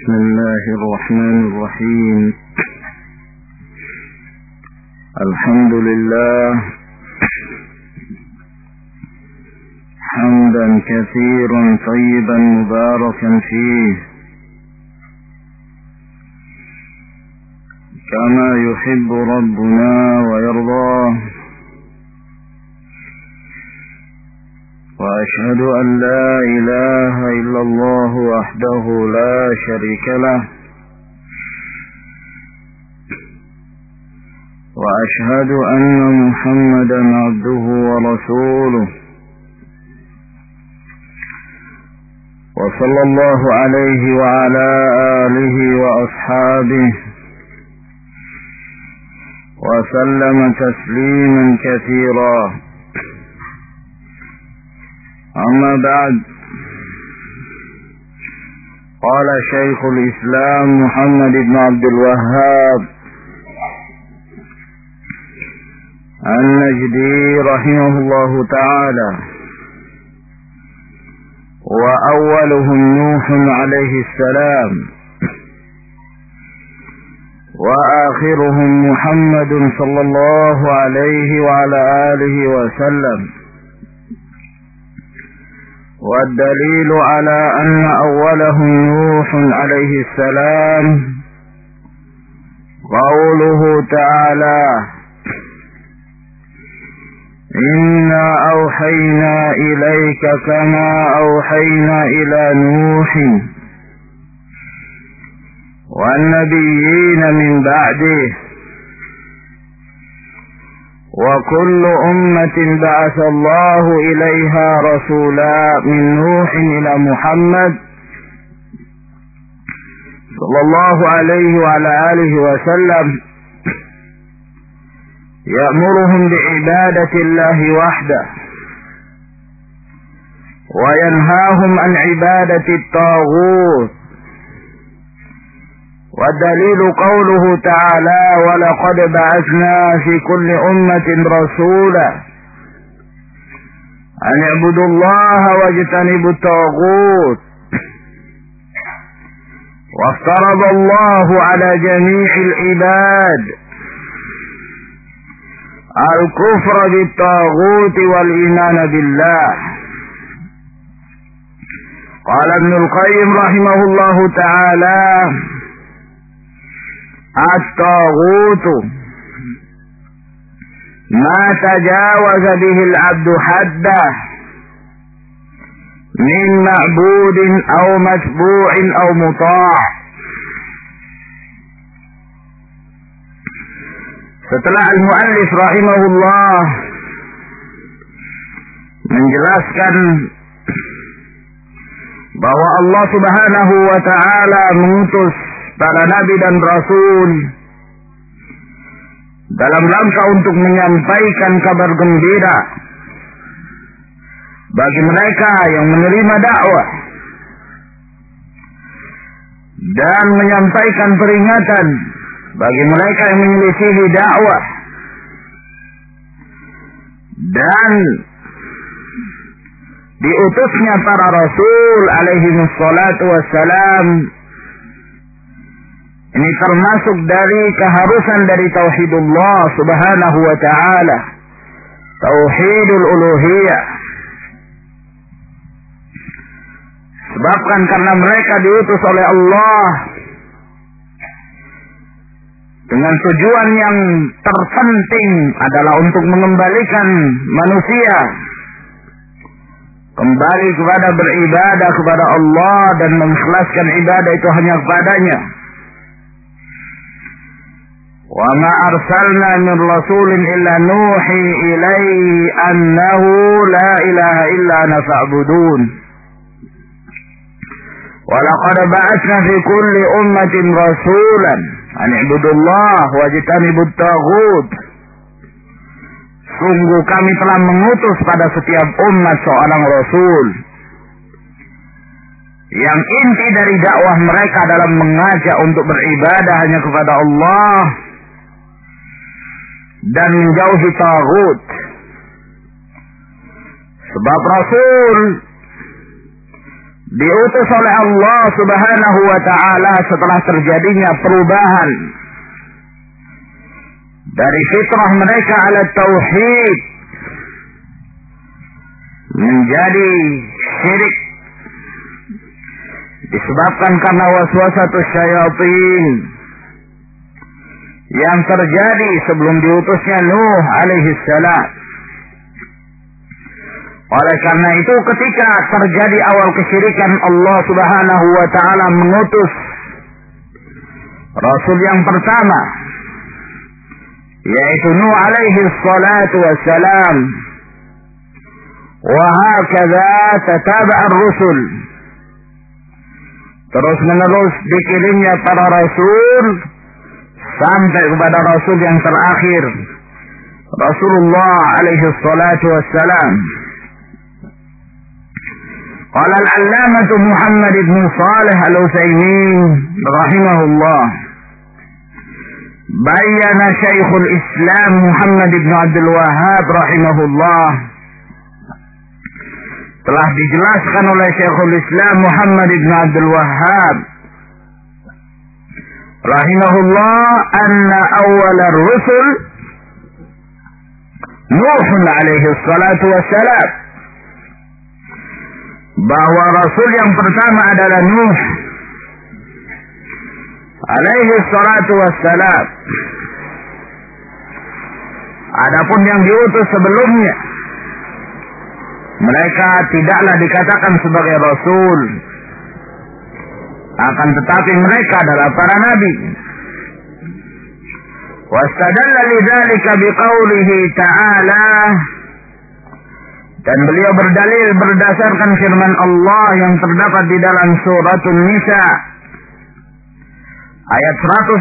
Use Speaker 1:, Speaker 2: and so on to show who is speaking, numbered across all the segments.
Speaker 1: بسم الله الرحمن الرحيم. الحمد لله حمدا كثيرا طيبا مباركا فيه كما يحب ربنا ويرضاه، وأشهد أن لا إله إلا الله وحده لا شريك له، وأشهد أن محمدا عبده ورسوله، وصلى الله عليه وعلى آله وأصحابه وسلم تسليما كثيرا. أما بعد، قال شيخ الإسلام محمد بن عبد الوهاب النجدي رحمه الله تعالى: وأولهم نوح عليه السلام، وآخرهم محمد صلى الله عليه وعلى آله وسلم. والدليل على أن أولهم نوح عليه السلام قوله تعالى: إنا أوحينا إليك كما أوحينا إلى نوح والنبيين من بعده، وكل أمة بعث الله إليها رسولا من نوح إلى محمد صلى الله عليه وعلى آله وسلم، يأمرهم بعبادة الله وحده وينهاهم عن عبادة الطاغوت. والدليل قوله تعالى: ولقد بعثنا في كل أمة رسولا أن اعبدوا الله واجتنبوا الطاغوت. وافترض الله على جميع العباد الكفر بالطاغوت والإيمان بالله. قال ابن القيم رحمه الله تعالى: الطاغوت ما تجاوز به العبد حده من معبود أو متبوع أو مطاع. Setelah al-muallif rahimahullah menjelaskan bahwa Allah Subhanahu wa ta'ala mengutus para nabi dan rasul dalam rangka untuk menyampaikan kabar gembira bagi mereka yang menerima dakwah dan menyampaikan peringatan bagi mereka yang menyelisihi dakwah, dan diutusnya para rasul alaihi wassalatu wassalam ini termasuk dari keharusan dari tauhidullah subhanahu wa ta'ala, tauhidul uluhiyah. Sebabkan karena mereka diutus oleh Allah dengan tujuan yang terpenting adalah untuk mengembalikan manusia kembali kepada beribadah kepada Allah dan mengikhlaskan ibadah itu hanya kepadanya. Wa ma arsalna min rasulin illa nuhi ilaihi annahu la ilaha illa ana fa'budun. Wa laqad ba'athna fi kulli ummatin rasulan an i'budullah wajtanibut taghut. Sungguh kami telah mengutus pada setiap umat seorang rasul yang inti dari dakwah mereka adalah mengajak untuk beribadah hanya kepada Allah dan menjauhi taghut. Sebab Rasul diutus oleh Allah Subhanahu wa ta'ala setelah terjadinya perubahan dari fitrah mereka ala tauhid menjadi syirik, disebabkan karena waswasatus syayatin yang terjadi sebelum diutusnya Nuh alaihi salam. Oleh karena itu ketika terjadi awal kesyirikan, Allah Subhanahu wa ta'ala mengutus Rasul yang pertama, yaitu Nuh alaihi salatu wassalam. Wa hakadha tataba'a ar-rusul. Terus menerus dikirimnya para rasul sampai kepada Rasul yang terakhir, Rasulullah alaihi salatu wassalam. Qala al-allamah Muhammad ibn Shalih al-Utsaimin rahimahullah, bayyana Syekhul Islam Muhammad ibn Abdul Wahhab rahimahullah, telah dijelaskan oleh Syekhul Islam Muhammad ibn Abdul Wahhab rahimahullah, anna awwal ar-rusul Nuh alaihi salatu wassalam, bahwa Rasul yang pertama adalah Nuh alaihi salatu wassalam. Adapun yang diutus sebelumnya, mereka tidaklah dikatakan sebagai Rasul, akan tetapi mereka adalah para nabi. Wastadalla lidzalika biqaulihi ta'ala, dan beliau berdalil berdasarkan firman Allah yang terdapat di dalam surat An-Nisa ayat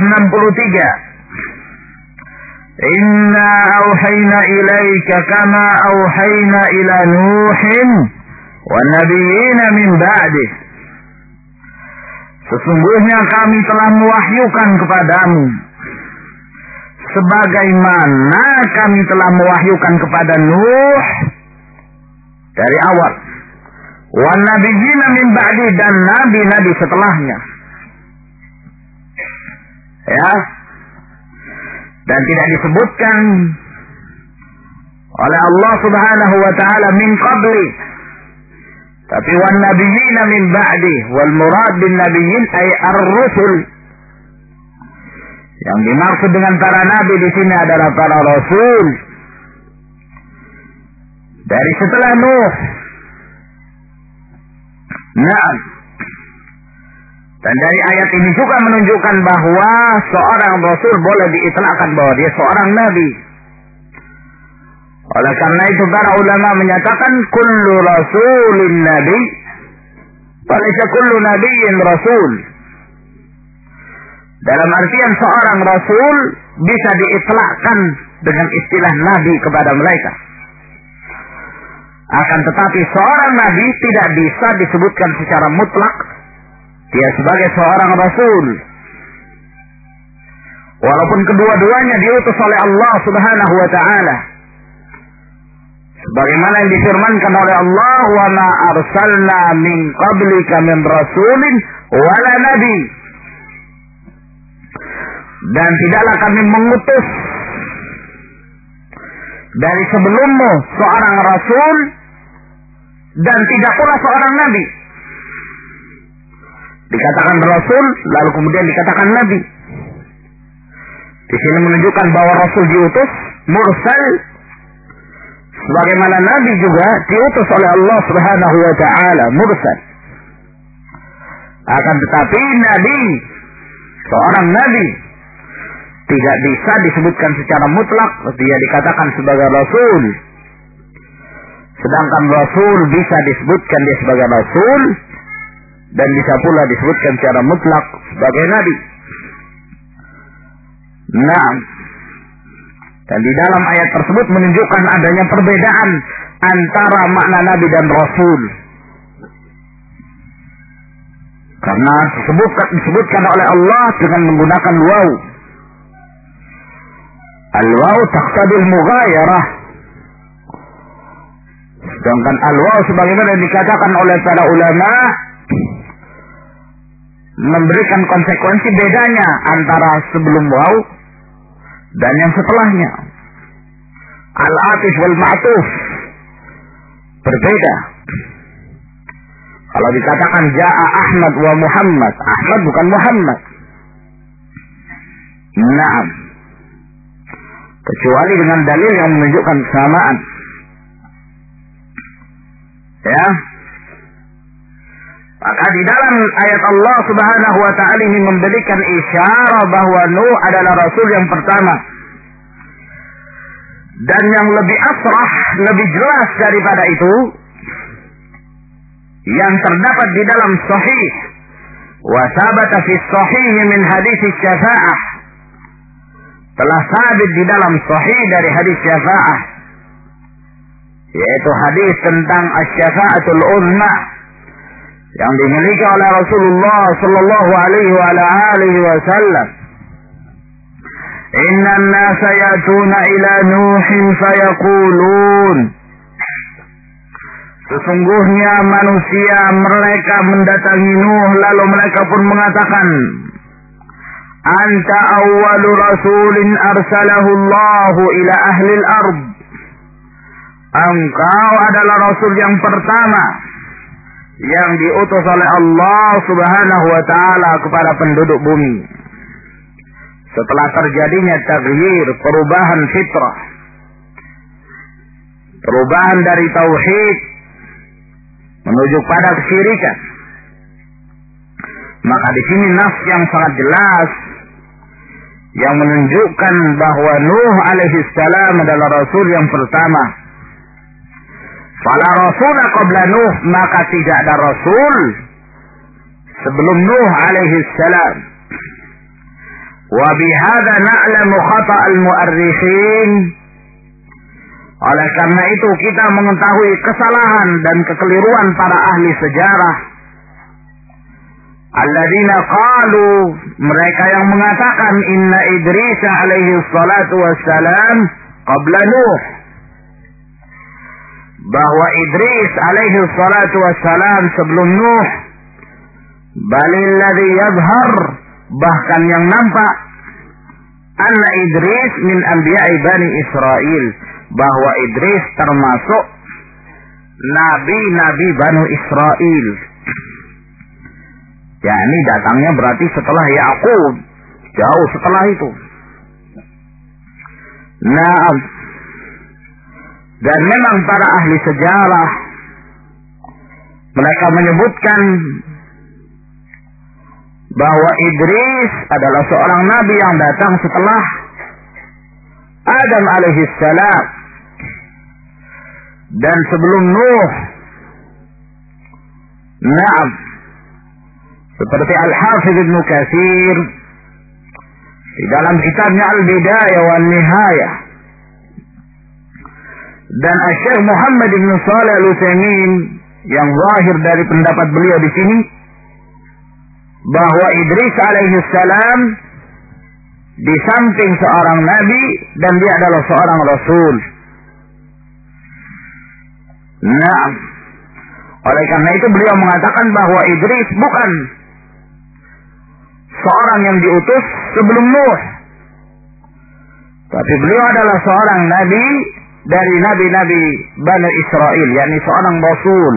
Speaker 1: 163. Inna auhayna ilaika kama auhayna ila Nuhin wa nabiyina min ba'dih. Sesungguhnya kami telah mewahyukan kepadamu sebagaimana kami telah mewahyukan kepada Nuh dari awal, wan nabiyina min ba'di, dan nabi-nabi setelahnya. Ya. Dan tidak disebutkan oleh Allah Subhanahu wa ta'ala min qabli, tapi wan nabiyina min ba'di, wal murad bin nabiyyin ay ar-rusul. Yang dimaksud dengan para nabi di sini adalah para rasul dari setelah Nuh. Nah, dan dari ayat ini juga menunjukkan bahwa seorang rasul boleh diitlaqkan bahwa dia seorang nabi. Oleh karena itu para ulama menyatakan kullu rasulin nabi, walaysa kullu nabiyyin rasul. Dalam artian seorang rasul bisa diitlaqkan dengan istilah nabi kepada mereka. Akan tetapi seorang nabi tidak bisa disebutkan secara mutlak dia sebagai seorang rasul, walaupun kedua-duanya diutus oleh Allah Subhanahu wa ta'ala. Sebagaimana yang difirmankan oleh Allah, wa ma arsalna min qablika min rasulin wala nabi, dan tidaklah kami mengutus dari sebelummu seorang rasul dan tidak pula seorang nabi. Dikatakan rasul lalu kemudian dikatakan nabi. Di sini menunjukkan bahwa rasul diutus mursal, sebagaimana nabi juga diutus oleh Allah Subhanahu wa ta'ala mursal. Akan tetapi nabi, seorang nabi, tidak bisa disebutkan secara mutlak dia dikatakan sebagai rasul. Sedangkan rasul bisa disebutkan dia sebagai rasul dan bisa pula disebutkan secara mutlak sebagai nabi. Nah, dan di dalam ayat tersebut menunjukkan adanya perbedaan antara makna nabi dan rasul. Karena disebutkan oleh Allah dengan menggunakan waw. Al-waw taqtadil mughayarah. Sedangkan al-waw sebagaimana dikatakan oleh para ulama memberikan konsekuensi bedanya antara sebelum waw dan yang setelahnya. Al-atif wal ma'tuf berbeda. Kalau dikatakan ja'a Ahmad wa Muhammad, Ahmad bukan Muhammad. Naam. Kecuali dengan dalil yang menunjukkan kesamaan. Ya. Maka di dalam ayat Allah Subhanahu wa taala ini memberikan isyarat bahwa Nuh adalah rasul yang pertama. Dan yang lebih asrah, lebih jelas daripada itu, yang terdapat di dalam sahih wa sabata fi sahih min hadis syafa'ah, telah sabit di dalam sahih dari hadis syafa'ah, yaitu hadis tentang asy-syafa'atul uzma yang dimiliki oleh Rasulullah sallallahu alaihi wa alihi wasallam. Inna an-nasa yatuna ila Nuhin fayaqulun, sesungguhnya manusia mereka mendatangi Nuh lalu mereka pun mengatakan, anta awwalu rasulin arsalahu Allahu ila ahli al-ard, engkau adalah rasul yang pertama yang diutus oleh Allah Subhanahu wa taala kepada penduduk bumi setelah terjadinya taghyir, perubahan fitrah, perubahan dari tauhid menuju pada kesyirikan. Maka di sini nas yang sangat jelas yang menunjukkan bahwa Nuh alaihi salam adalah rasul yang pertama. Fala rasula qabla Nuh, maka tidak ada rasul sebelum Nuh alaihi salam. Wa bihadza na'lamu khata' al-mu'arrikhin. Oleh karena itu kita mengetahui kesalahan dan kekeliruan para ahli sejarah. Alladzina qalu, mereka yang mengatakan inna Idris alaihi salatu wassalam qabla Nuh, bahwa Idris alaihi salatu wassalam sebelum Nuh. Balil ladzi yadhhar, bahkan yang nampak, anna Idris min anbiya'i Bani Israel, bahwa Idris termasuk nabi-nabi Bani Israel. Ya, ini datangnya berarti setelah Ya'qub, jauh setelah itu. Nah, dan memang para ahli sejarah mereka menyebutkan bahwa Idris adalah seorang nabi yang datang setelah Adam alaihi salam dan sebelum Nuh. Naam, seperti Al-Hafidz Ibnu Katsir di dalam kitabnya Al-Bidayah wan Nihayah, dan Syekh Muhammad bin Shalih Al-Utsaimin yang zahir dari pendapat beliau di sini bahwa Idris alaihi salam di samping seorang nabi dan dia adalah seorang rasul. Nah, oleh karena itu beliau mengatakan bahwa Idris bukan seorang yang diutus sebelum Nuh, tapi beliau adalah seorang nabi dari nabi-nabi Bani Israel, yakni seorang rasul.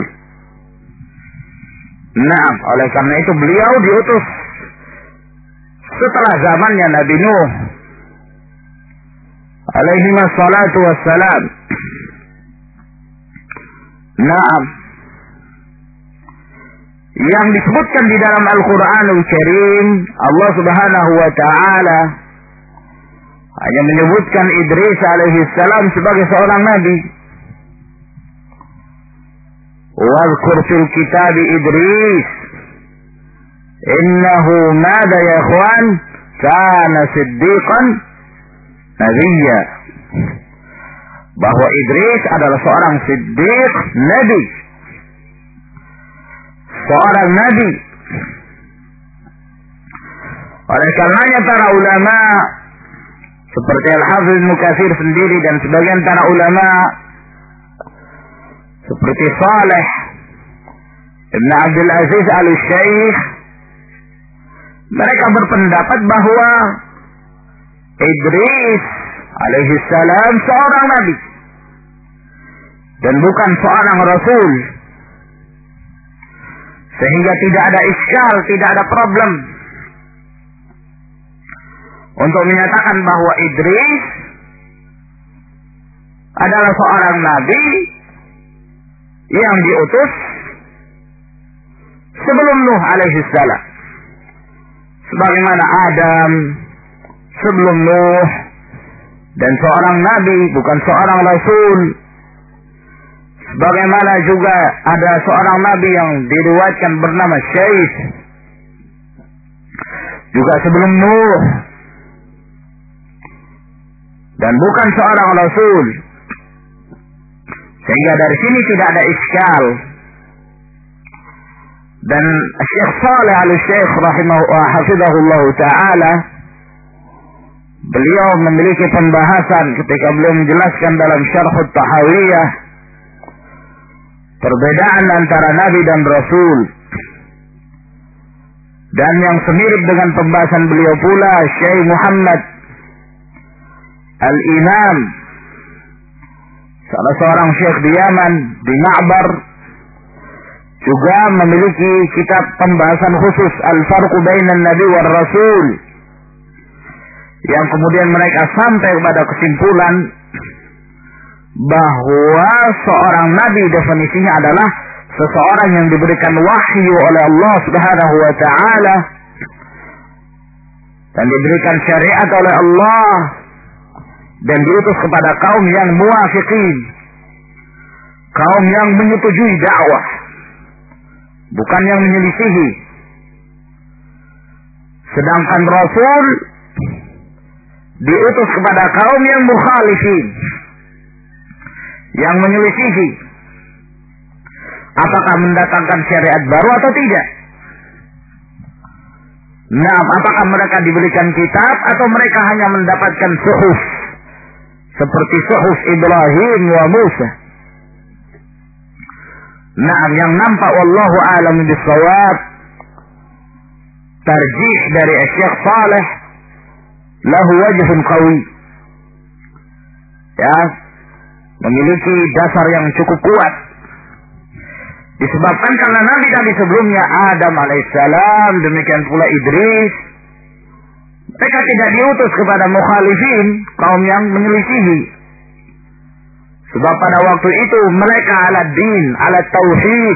Speaker 1: Nah, oleh karena itu beliau diutus setelah zamannya Nabi Nuh alaihi wassalatu wassalam. Naam, yang disebutkan di dalam Al-Quranul Karim, Allah Subhanahu wa ta'ala hanya menyebutkan Idris alaihi salam sebagai seorang nabi. Wadhkur fil kitab Idris innahu mada ya ikhwan kana siddiqan nabiyya, bahwa Idris adalah seorang siddiq, nabi, seorang nabi. Oleh karenanya para ulama seperti Al-Hafidz Ibnu Katsir sendiri dan sebagian para ulama seperti Saleh Ibn Abdul Aziz Al-Syaikh Mereka berpendapat bahwa Idris alaihissalam seorang nabi dan bukan seorang rasul, sehingga tidak ada iskal, tidak ada problem untuk menyatakan bahwa Idris adalah seorang nabi yang diutus sebelum Nuh alaihissalam, sebagaimana Adam sebelum Nuh, dan seorang nabi bukan seorang rasul, sebagaimana juga ada seorang nabi yang diriwayatkan bernama Syait juga sebelum Nuh, dan bukan seorang rasul, sehingga dari sini tidak ada iskal. Dan Syekh Saleh Al-Syekh hafizahullah ta'ala, beliau memiliki pembahasan ketika beliau menjelaskan dalam Syarh At-Tahawiyah perbedaan antara nabi dan rasul, dan yang semirip dengan pembahasan beliau pula Syekh Muhammad Al-Imam, salah seorang syekh di Yaman, di Ma'bar, juga memiliki kitab pembahasan khusus Al-Farqu Bainan Nabi wal Rasul, yang kemudian mereka sampai kepada kesimpulan bahwa seorang nabi definisinya adalah seseorang yang diberikan wahyu oleh Allah Subhanahu wa taala dan diberikan syariat oleh Allah dan diutus kepada kaum yang muwafiqin, kaum yang menyetujui dakwah, bukan yang menyelisihi. Sedangkan Rasul diutus kepada kaum yang mukhalifin, yang menyelisihi, apakah mendatangkan syariat baru atau tidak. Nah, apakah mereka diberikan kitab atau mereka hanya mendapatkan suhuf seperti suhuf Ibrahim wa Musa. Nah, yang nampak wallahu a'lam bis-shawab, tarjih dari Syekh Saleh lahu wajhun qawi, ya, memiliki dasar yang cukup kuat, disebabkan karena nabi-nabi sebelumnya Adam alaihissalam, demikian pula Idris, mereka tidak diutus kepada mukhalifin, kaum yang menyelisihi. Sebab pada waktu itu mereka ala din, ala tauhid.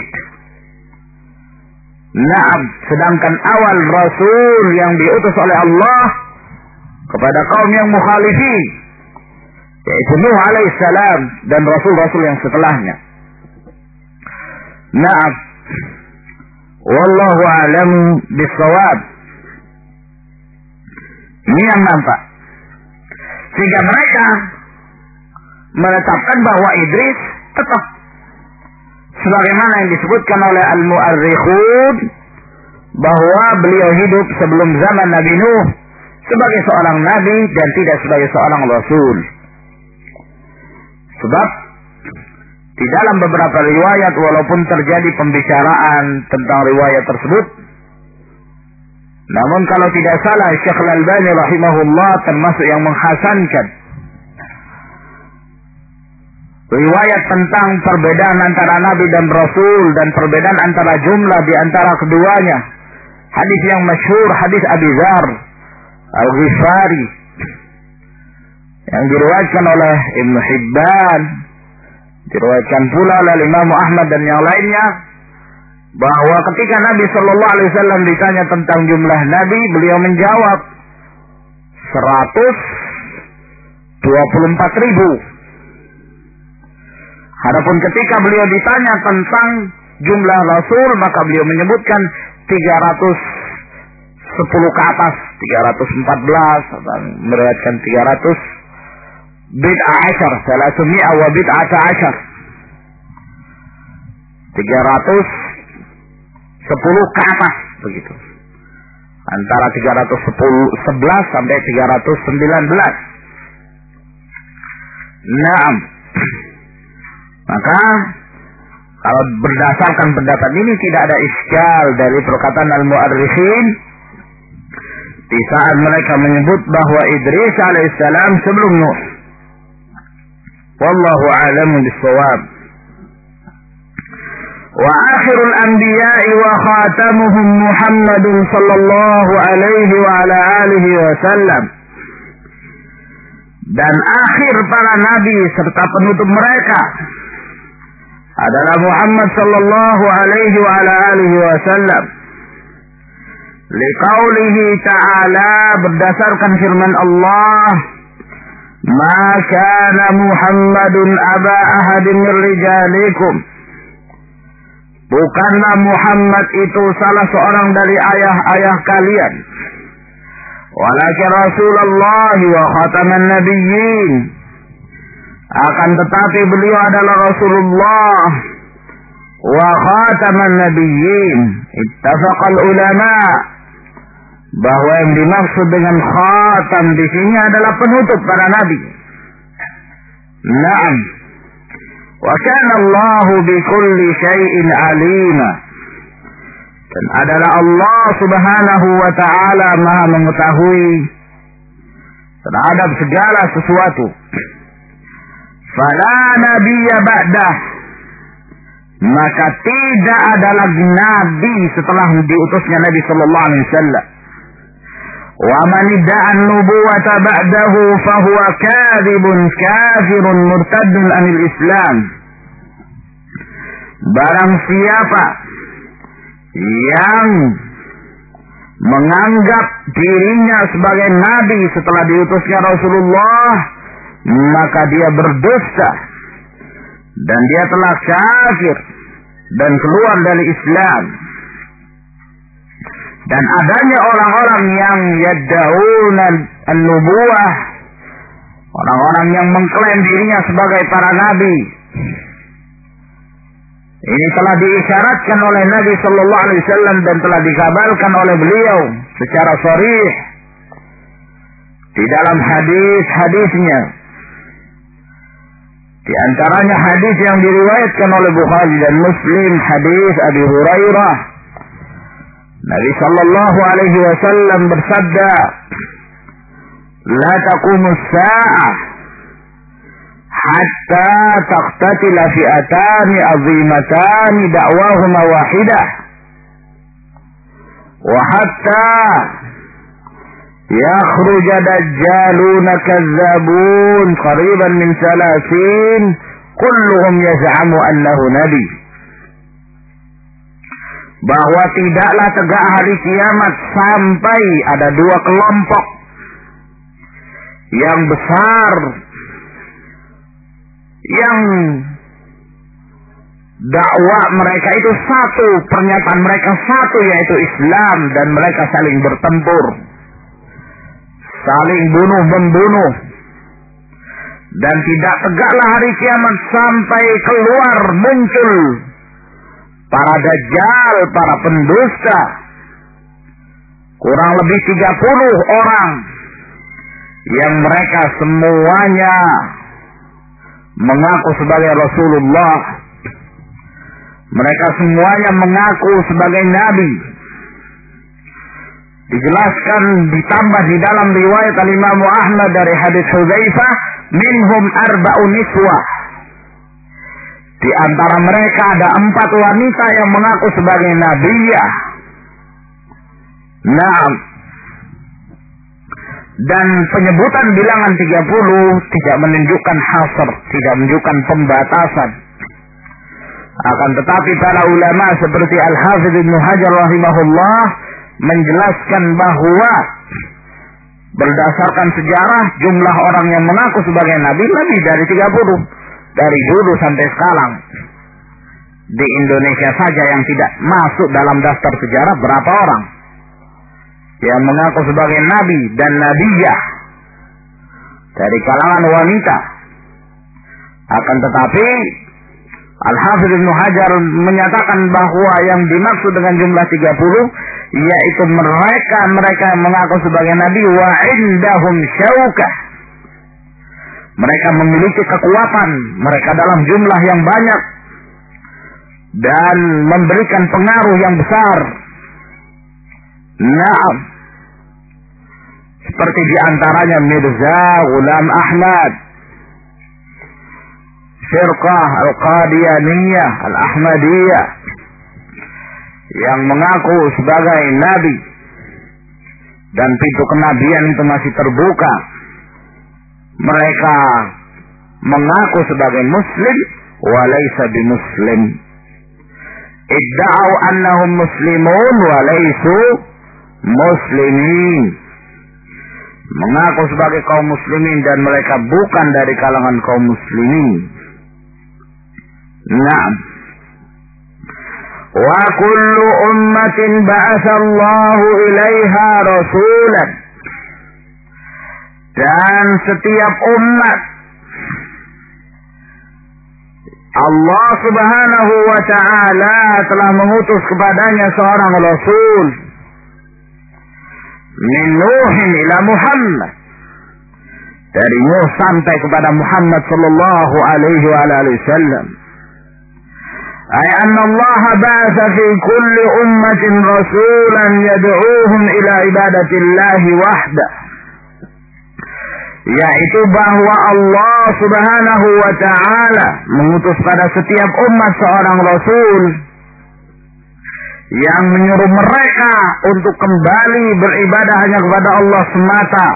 Speaker 1: Naam, sedangkan awal Rasul yang diutus oleh Allah kepada kaum yang mukhalifin, yaitu Nuh alaihissalam dan Rasul-Rasul yang setelahnya. Naam, wallahu a'lam bis-shawab. Ini yang nampak. Sehingga mereka menetapkan bahwa Idris tetap sebagaimana yang disebutkan oleh al-mu'arrikhun, bahwa beliau hidup sebelum zaman Nabi Nuh sebagai seorang nabi dan tidak sebagai seorang rasul. Sebab di dalam beberapa riwayat, walaupun terjadi pembicaraan tentang riwayat tersebut, namun kalau tidak salah Syekh Al-Albani rahimahullah termasuk yang menghasankan riwayat tentang perbedaan antara nabi dan rasul dan perbedaan antara jumlah di antara keduanya. Hadis yang masyhur, hadis Abi Dzar Al-Ghifari, yang diriwayatkan oleh Ibnu Hibban, diriwayatkan pula oleh Imam Ahmad dan yang lainnya, bahwa ketika Nabi Shallallahu Alaihi Wasallam ditanya tentang jumlah nabi, beliau menjawab 124.000. Adapun ketika beliau ditanya tentang jumlah rasul, maka beliau menyebutkan 310 ke atas, 314, atau meriwayatkan 300 bid'ah asyar, 300 wa bid'ata asyar, 310 ke atas, begitu. Antara 311 sampai 319. Naam. Maka kalau berdasarkan pendapat ini tidak ada iskal dari perkataan al-mu'arrikhin di saat mereka menyebut bahwa Idris alaihissalam sebelum Nuh. Wallahu a'lamu bis-shawab. Wa akhirul anbiya'i wa khatamuhum Muhammadun sallallahu alaihi wa ala alihi wasallam. Dan akhir para nabi serta penutup mereka adalah Muhammad sallallahu alaihi wa ala alihi wasallam. Liqaulihi ta'ala, berdasarkan firman Allah, ma kana Muhammadun aba ahadin min rijalikum. Bukanlah Muhammad itu salah seorang dari ayah-ayah kalian. Walakin Rasulullah wa khataman nabiyyin. Akan tetapi beliau adalah Rasulullah wa khataman nabiyyin. Ittafaqal ulama bahwa yang dimaksud dengan khatam di sini adalah penutup para nabi. Naam. Wa kana Allahu bi kulli syai'in alima. Dan adalah Allah Subhanahu wa ta'ala Maha mengetahui terhadap segala sesuatu. Fala nabiyya ba'dah. Maka tidak ada lagi nabi setelah diutusnya Nabi sallallahu alaihi wasallam. Wa man idda'a an-nubuwata ba'dahu fa huwa kadhibun kafirun murtaddun 'anil Islam. Barang siapa yang menganggap dirinya sebagai nabi setelah diutusnya Rasulullah, maka dia berdosa dan dia telah kafir dan keluar dari Islam. Dan adanya orang-orang yang yad'una an-nubuwah, orang-orang yang mengklaim dirinya sebagai para nabi, ini telah diisyaratkan oleh Nabi sallallahu alaihi wasallam dan telah dikabarkan oleh beliau secara sharih di dalam hadis-hadisnya. Di antaranya hadis yang diriwayatkan oleh Bukhari dan Muslim, hadis Abi Hurairah. Nabi sallallahu alaihi wasallam bersabda, "La taqumus sa'ah hatta taqtatila fi'atani 'azimatani da'wahuma wahidah wa hatta yakhruja dajjaluna kazzabun qariban min salasin kulluhum yaz'amu annahu nabi." Bahwa tidaklah tegak hari kiamat sampai ada dua kelompok yang besar yang dakwah mereka itu satu, pernyataan mereka satu, yaitu Islam, dan mereka saling bertempur, saling bunuh-membunuh, dan tidak tegaklah hari kiamat sampai keluar muncul para dajjal, para pendusta, kurang lebih 30 orang yang mereka semuanya mengaku sebagai Rasulullah. Mereka semuanya mengaku sebagai nabi. Dijelaskan, ditambah di dalam riwayat Imam Ahmad dari hadis Hudzaifah, minhum arba'un niswah. Di antara mereka ada 4 wanita yang mengaku sebagai nabiyah. Naam. Dan penyebutan bilangan 30 tidak menunjukkan hasr, tidak menunjukkan pembatasan. Akan tetapi para ulama seperti Al-Hafidz Ibnu Hajar rahimahullah menjelaskan bahwa berdasarkan sejarah jumlah orang yang mengaku sebagai nabi lebih dari 30. Dari dulu sampai sekarang. Di Indonesia saja yang tidak masuk dalam daftar sejarah berapa orang yang mengaku sebagai nabi dan nabiyah dari kalangan wanita. Akan tetapi Al-Hafidz Ibnu Hajar menyatakan bahwa yang dimaksud dengan jumlah 30 yaitu mereka yang mengaku sebagai nabi wa indahum syaukah. Mereka memiliki kekuatan, mereka dalam jumlah yang banyak dan memberikan pengaruh yang besar. Naam. seperti diantaranya Mirza Ghulam Ahmad, Firqah Al-Qadianiyah Al-Ahmadiyah, yang mengaku sebagai nabi dan pintu kenabian itu masih terbuka. Mereka mengaku sebagai muslim walaysa bimuslim. Idda'u annahum muslimun walaysu muslimin. Mengaku sebagai kaum muslimin dan mereka bukan dari kalangan kaum muslimin. Naam. Wa kullu ummatin ba'atsallahu ilaiha rasulan. Dan setiap umat Allah Subhanahu wa ta'ala telah mengutus kepadanya seorang rasul. Min Nuhin ila Muhammad. Dari Nuh sampai kepada Muhammad sallallahu alaihi wa alihi wasallam. Ay anna Allah ba'atha fi kulli ummatin rasulan yad'uuhum ila ibadatillahi wahdah. Yaitu bahwa Allah Subhanahu wa ta'ala mengutus pada setiap umat seorang rasul yang menyuruh mereka untuk kembali beribadah hanya kepada Allah semata.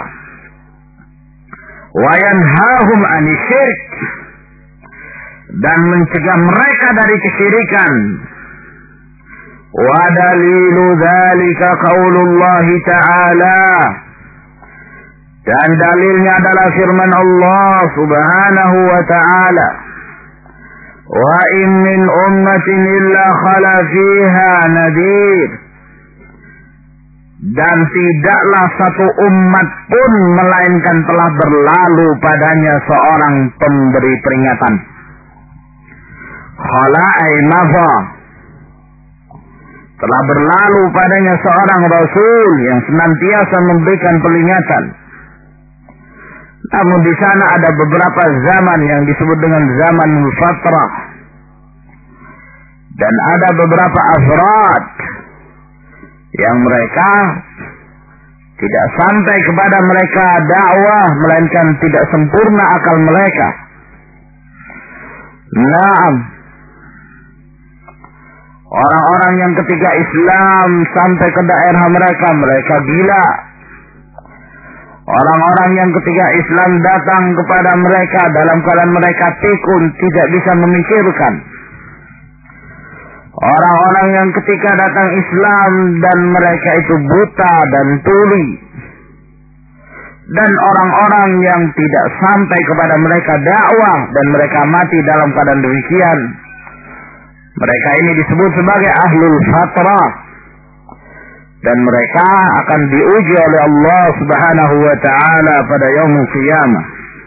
Speaker 1: Wa yanhahum 'anil syirk, dan mencegah mereka dari kesyirikan. Wa dalilu dzalika qaulullah ta'ala, dan dalilnya adalah firman Allah Subhanahu wa ta'ala, wa in min ummatin illa khala fiha nadhir, dan tidaklah satu umat pun melainkan telah berlalu padanya seorang pemberi peringatan. Khala ay maza, telah berlalu padanya seorang rasul yang senantiasa memberikan peringatan. Namun di sana ada beberapa zaman yang disebut dengan zaman fatrah, dan ada beberapa afrad yang mereka tidak sampai kepada mereka dakwah, melainkan tidak sempurna akal mereka. Naam, orang-orang yang ketika Islam sampai ke daerah mereka, mereka gila. Orang-orang yang ketika Islam datang kepada mereka dalam keadaan mereka pikun, tidak bisa memikirkan. Orang-orang yang ketika datang Islam dan mereka itu buta dan tuli. Dan orang-orang yang tidak sampai kepada mereka dakwah dan mereka mati dalam keadaan demikian. Mereka ini disebut sebagai ahlul fatrah. Dan mereka akan diuji oleh Allah Subhanahu wa ta'ala pada yaumul qiyamah.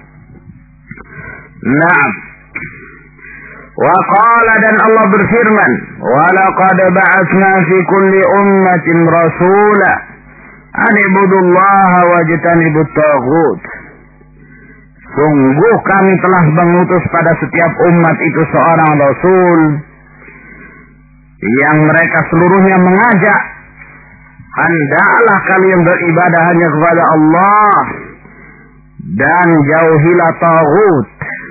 Speaker 1: Naam. Wa qala, dan Allah berfirman, wa laqad ba'atsna fi kulli ummatin rasula an ibudullaha wajtanibut taghut. Sungguh kami telah mengutus pada setiap umat itu seorang rasul yang mereka seluruhnya mengajak, hendaklah kalian beribadah hanya kepada Allah dan jauhilah taghut.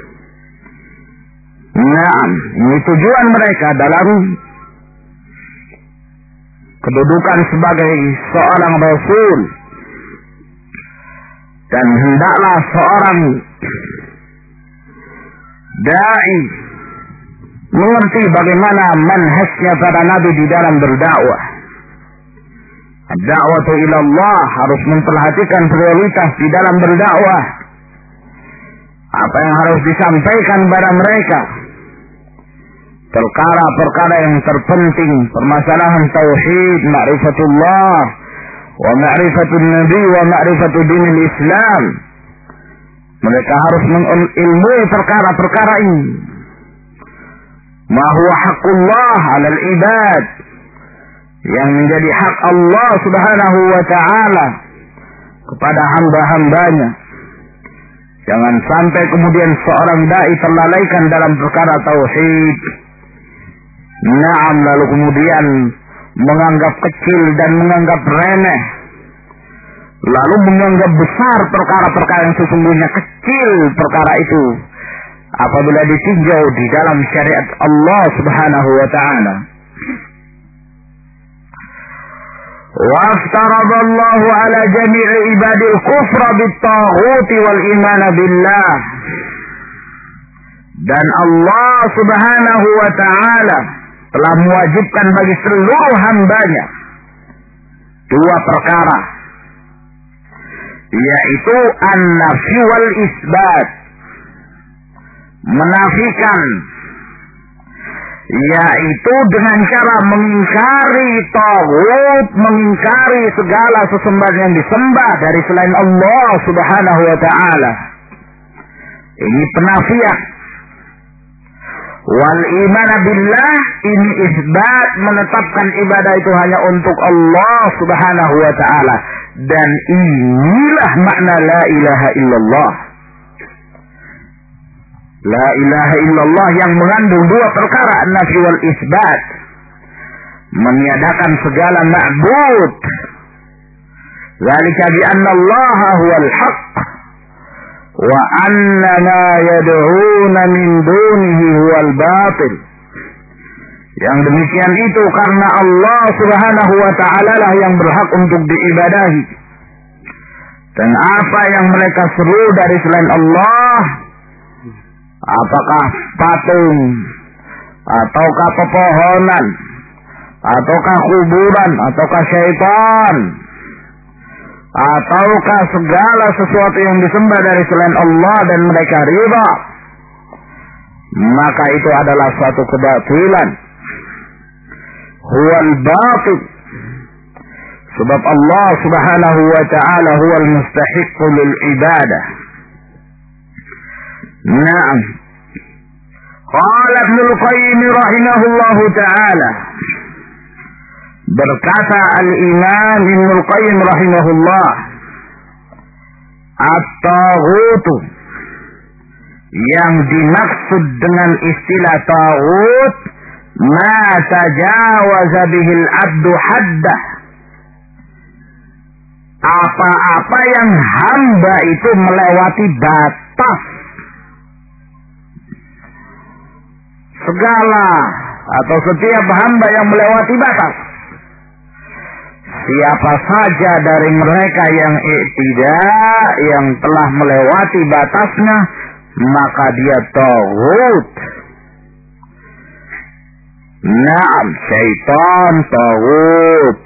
Speaker 1: Nah, ini tujuan mereka dalam kedudukan sebagai seorang rasul. Dan hendaklah seorang dai mengerti bagaimana manhajnya para nabi di dalam berdakwah. Ad-da'watu ila Allah, harus memperhatikan prioritas di dalam berdakwah. Apa yang harus disampaikan kepada mereka, perkara-perkara yang terpenting, permasalahan tauhid, ma'rifatullah, wa ma'rifatun nabi, wa ma'rifatud dinil Islam. Mereka harus mengilmui perkara-perkara ini. Ma huwa haqqullah 'alal ibad, yang menjadi hak Allah Subhanahu wa ta'ala kepada hamba-hambanya. Jangan sampai kemudian seorang dai terlalaikan dalam perkara tauhid. Naam, lalu kemudian menganggap kecil dan menganggap remeh lalu menganggap besar perkara-perkara yang sesungguhnya kecil perkara itu apabila ditinjau di dalam syariat Allah Subhanahu wa taala. وافترض الله على جميع عباد الكفر بالطاغوت والإيمان بالله. Dan Allah Subhanahu wa taala telah mewajibkan bagi seluruh hambanya dua perkara, yaitu an-nafy wal isbat, menafikan, yaitu dengan cara mengingkari taghut, mengingkari segala sesembahan yang disembah dari selain Allah Subhanahu wa taala. Ini penafian. Wal iman billah, ini isbat, menetapkan ibadah itu hanya untuk Allah Subhanahu wa taala. Dan inilah makna la ilaha illallah. La ilaha illallah yang mengandung dua perkara, nafi wal isbat. Meniadakan segala ma'bud. Dzalika bi anna Allah huwal haqq wa anna ma yad'una min dunihi huwal batil. Yang demikian itu karena Allah Subhanahu wa taala lah yang berhak untuk diibadahi. Dan apa yang mereka seru dari selain Allah, apakah patung, ataukah pepohonan, ataukah kuburan, ataukah syaitan, ataukah segala sesuatu yang disembah dari selain Allah dan mereka riba, maka itu adalah suatu kebatilan. Huwal batil. Sebab Allah Subhanahu wa ta'ala huwal mustahiqqu lil ibadah. Naam. Qala Ibnul Qayyim rahimahullahu ta'ala. Berkata Al-Imam Ibnul Qayyim rahimahullah, at-taghutu, yang dimaksud dengan istilah taghut, ma tajawaza bihil abdu haddah, apa-apa yang hamba itu melewati batas. Segala atau setiap hamba yang melewati batas. Siapa saja dari mereka yang i'tidah, yang telah melewati batasnya, maka dia taghut. Naam, syaitan taghut.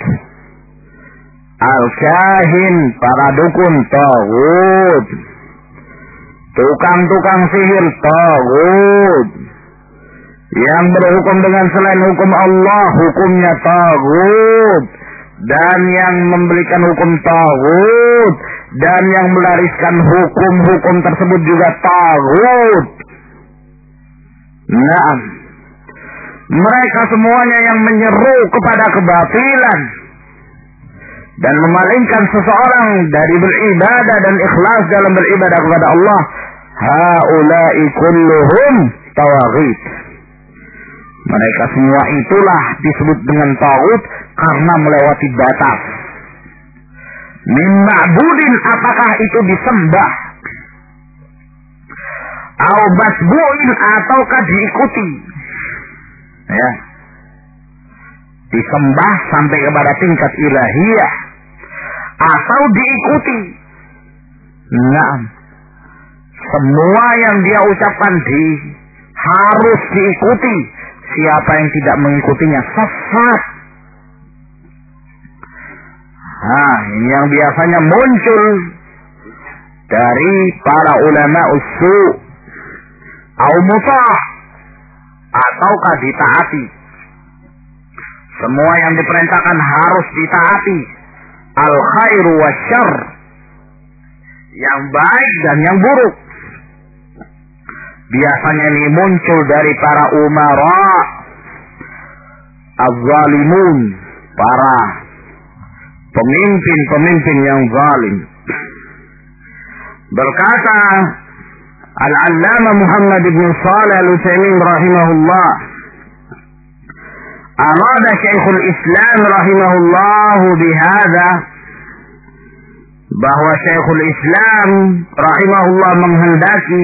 Speaker 1: Al-kahin, para dukun taghut. Tukang-tukang sihir taghut. Yang berhukum dengan selain hukum Allah, hukumnya taghut. Dan yang memberikan hukum taghut, dan yang melariskan hukum-hukum tersebut juga taghut. Naam, mereka semuanya yang menyeru kepada kebatilan dan memalingkan seseorang dari beribadah dan ikhlas dalam beribadah kepada Allah, haula'i kulluhum tawaghit. Mereka semua itulah disebut dengan taghut karena melewati batas. Min ma'budin, apakah itu disembah, au basbu'in, ataukah diikuti, ya, disembah sampai kepada tingkat ilahiyah, atau diikuti. Nah, semua yang dia ucapkan harus diikuti. Siapa yang tidak mengikutinya sesat. Nah, ini yang biasanya muncul dari para ulama usul, au muta', ataukah ditaati. Semua yang diperintahkan harus ditaati. Al khairu wasyarr, yang baik dan yang buruk. Biasanya ini muncul dari para umara az-zalimun, para pemimpin-pemimpin yang zalim. Berkata Al-Allamah Muhammad ibn Shalih Al-Utsaimin rahimahullah, arada Syekhul Islam rahimahullah bihadza bahwa Syekhul Islam rahimahullah menghendaki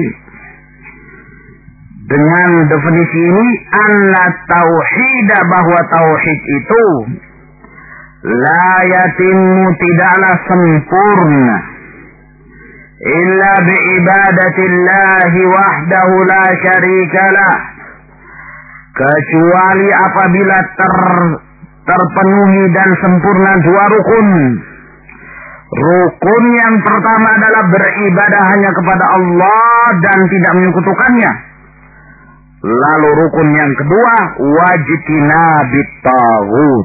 Speaker 1: dengan definisi ini anna tauhid, bahwa tauhid itu la yatimmu, tidaklah sempurna, illa bi ibadatillahi wahdahu la syarikalah, kecuali apabila terpenuhi dan sempurna dua rukun. Rukun yang pertama adalah beribadah hanya kepada Allah dan tidak menyekutukannya. Lalu rukun yang kedua, wajtinabit taghut,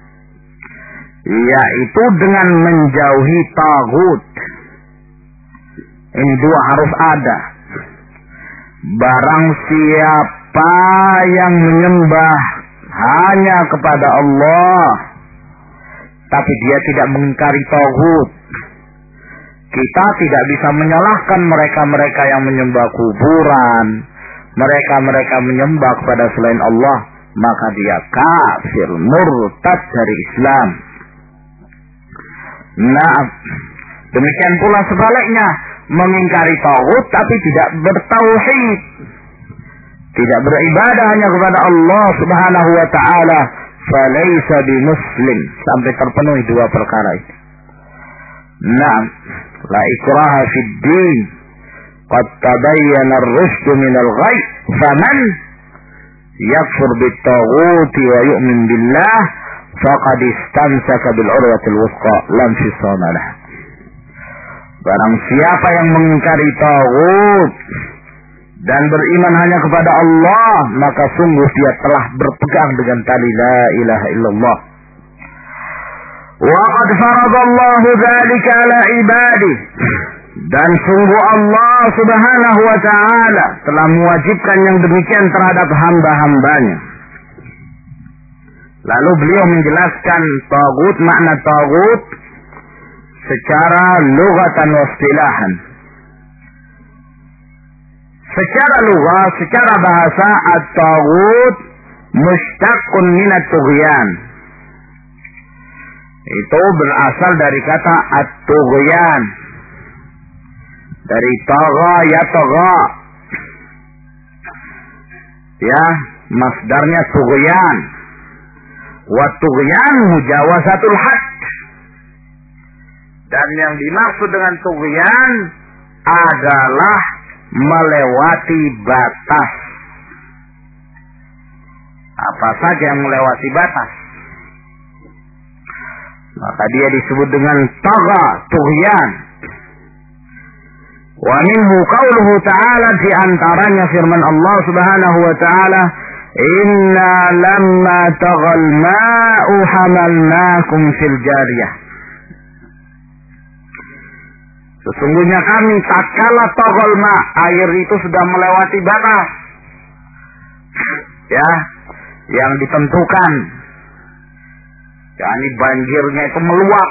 Speaker 1: yaitu dengan menjauhi taghut. Ini dua harus ada. Barang siapa yang menyembah hanya kepada Allah, tapi dia tidak mengingkari taghut, kita tidak bisa menyalahkan mereka-mereka yang menyembah kuburan, mereka-mereka menyembah kepada selain Allah, maka dia kafir, murtad dari Islam. Nah, demikian pula sebaliknya, mengingkari taghut tapi tidak bertauhid, tidak beribadah hanya kepada Allah Subhanahu wa taala, falaysa bimuslim, sampai terpenuhi dua perkara itu. Naam, la ikraha fid din, qad tabayyana ar-rushd min al-ghayy, faman yakfur bit-taghut wa yu'min billah faqad istamsaka bil urwatil wuthqa lam fisama lah. Barang siapa yang mengingkari taghut dan beriman hanya kepada Allah, maka sungguh dia telah berpegang dengan tali la ilaha illallah. Wa qad faradallahu dzalika ala ibadihi, dan sungguh Allah Subhanahu wa taala telah mewajibkan yang demikian terhadap hamba-hambanya. Lalu beliau menjelaskan taghut, makna taghut secara lughatan wa istilahan. Secara lugah, secara bahasa, at-taghut mushtaqun min at-tughyan. Itu berasal dari kata at-tughyan, dari tagha yatagha, ya, masdarnya tughyan. Wa tughyan mujawazatul had, dan yang dimaksud dengan tughyan adalah melewati batas. Apa saja yang melewati batas, maka dia disebut dengan tagha, tughyan. Wa minhu qauluhu ta'ala, di antaranya firman Allah Subhanahu wa ta'ala, inna lamma taghal ma'u hamalnakum fil jariyah. Sesungguhnya kami tatkala taghal ma, air itu sudah melewati batas, ya, yang ditentukan, yakni banjirnya itu meluap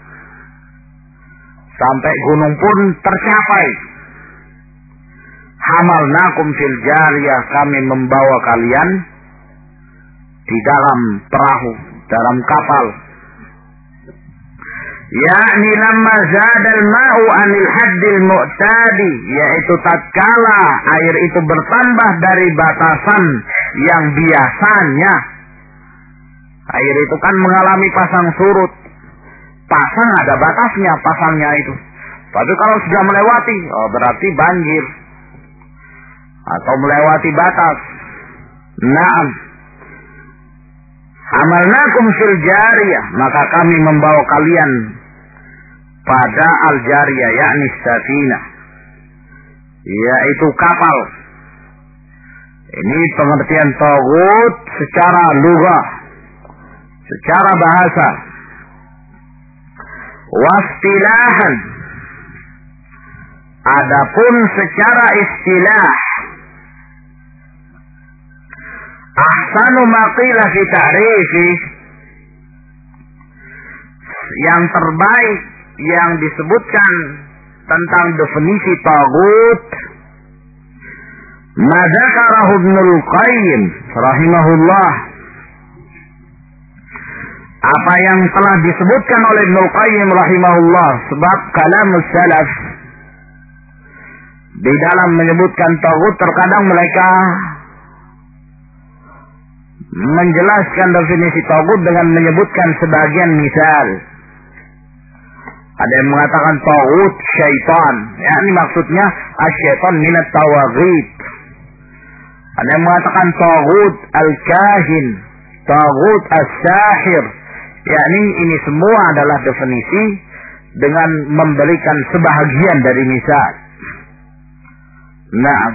Speaker 1: sampai gunung pun tercapai. Hamalnakum fil jariyah, kami membawa kalian di dalam perahu, dalam kapal. Yakni lamma zadal ma'u anil haddil mu'tadi, yaitu tatkala air itu bertambah dari batasan yang biasanya. Air itu kan mengalami pasang surut. Pasang ada batasnya, pasangnya itu. Tapi kalau sudah melewati, oh berarti banjir atau melewati batas. Naam. Hamalnakum fil jariyah, maka kami membawa kalian pada al-jariyah, yakni safinah, yaitu kapal. Ini pengertian taghut secara lughah, secara bahasa. Wastilahan, adapun secara istilah, ahsanu ma qila fi ta'rifi, yang terbaik yang disebutkan tentang definisi taghut, ma dzakarahu Ibnul Qayyim rahimahullah, apa yang telah disebutkan oleh Ibnu Qayyim rahimahullah, sebab kalamus salaf di dalam menyebutkan taghut terkadang mereka menjelaskan definisi taghut dengan menyebutkan sebagian misal. Ada yang mengatakan taghut syaitan, yakni maksudnya asyaitan minat tawaghit. Ada yang mengatakan taghut al-kahin, taghut as-sahir, yakni ini semua adalah definisi dengan memberikan sebahagian dari misal. Nah,